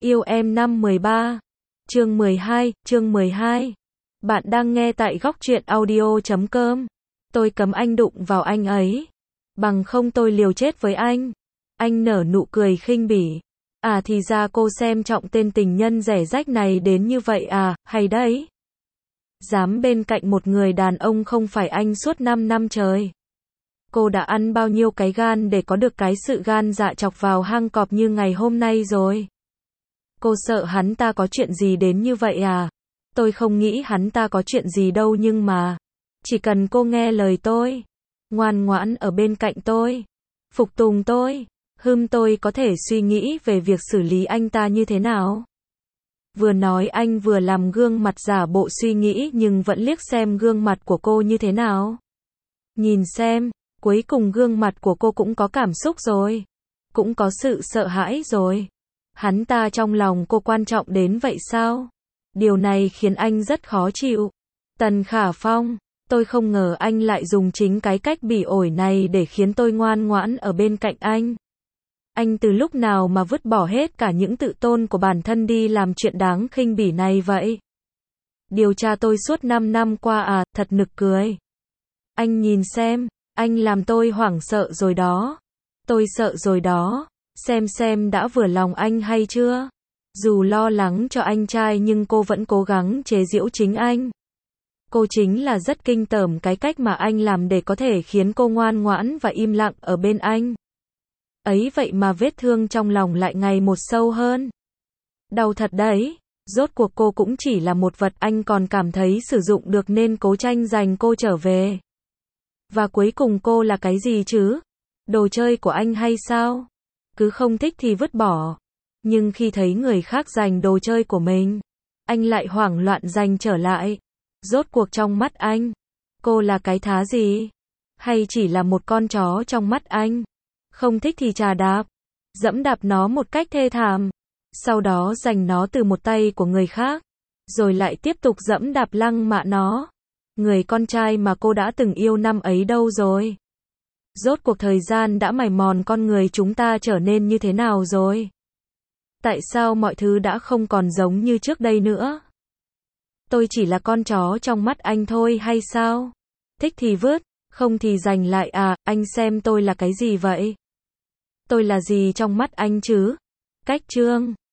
Yêu em năm 13. Chương 12. Bạn đang nghe tại góc truyện audio.com. Tôi cấm anh đụng vào anh ấy. Bằng không tôi liều chết với anh. Anh nở nụ cười khinh bỉ. À thì ra cô xem trọng tên tình nhân rẻ rách này đến như vậy à, hay đấy. Dám bên cạnh một người đàn ông không phải anh suốt 5 năm trời. Cô đã ăn bao nhiêu cái gan để có được cái sự gan dạ chọc vào hang cọp như ngày hôm nay rồi. Cô sợ hắn ta có chuyện gì đến như vậy à? Tôi không nghĩ hắn ta có chuyện gì đâu nhưng mà. Chỉ cần cô nghe lời tôi. Ngoan ngoãn ở bên cạnh tôi. Phục tùng tôi. Tôi có thể suy nghĩ về việc xử lý anh ta như thế nào. Vừa nói anh vừa làm gương mặt giả bộ suy nghĩ nhưng vẫn liếc xem gương mặt của cô như thế nào. Nhìn xem, cuối cùng gương mặt của cô cũng có cảm xúc rồi. Cũng có sự sợ hãi rồi. Hắn ta trong lòng cô quan trọng đến vậy sao? Điều này khiến anh rất khó chịu. Tần Khả Phong, tôi không ngờ anh lại dùng chính cái cách bỉ ổi này để khiến tôi ngoan ngoãn ở bên cạnh anh. Anh từ lúc nào mà vứt bỏ hết cả những tự tôn của bản thân đi làm chuyện đáng khinh bỉ này vậy? Điều tra tôi suốt 5 năm qua à, thật nực cười. Anh nhìn xem, anh làm tôi hoảng sợ rồi đó. Tôi sợ rồi đó. Xem đã vừa lòng anh hay chưa? Dù lo lắng cho anh trai nhưng cô vẫn cố gắng chế giễu chính anh. Cô chính là rất kinh tởm cái cách mà anh làm để có thể khiến cô ngoan ngoãn và im lặng ở bên anh. Ấy vậy mà vết thương trong lòng lại ngày một sâu hơn. Đau thật đấy. Rốt cuộc cô cũng chỉ là một vật anh còn cảm thấy sử dụng được nên cố tranh giành cô trở về. Và cuối cùng cô là cái gì chứ? Đồ chơi của anh hay sao? Cứ không thích thì vứt bỏ. Nhưng khi thấy người khác giành đồ chơi của mình, anh lại hoảng loạn giành trở lại. Rốt cuộc trong mắt anh, cô là cái thá gì? Hay chỉ là một con chó trong mắt anh? Không thích thì chà đạp, dẫm đạp nó một cách thê thảm. Sau đó giành nó từ một tay của người khác. Rồi lại tiếp tục dẫm đạp lăng mạ nó. Người con trai mà cô đã từng yêu năm ấy đâu rồi? Rốt cuộc thời gian đã mài mòn con người chúng ta trở nên như thế nào rồi? Tại sao mọi thứ đã không còn giống như trước đây nữa? Tôi chỉ là con chó trong mắt anh thôi hay sao? Thích thì vứt, không thì giành lại à, anh xem tôi là cái gì vậy? Tôi là gì trong mắt anh chứ? Cách chương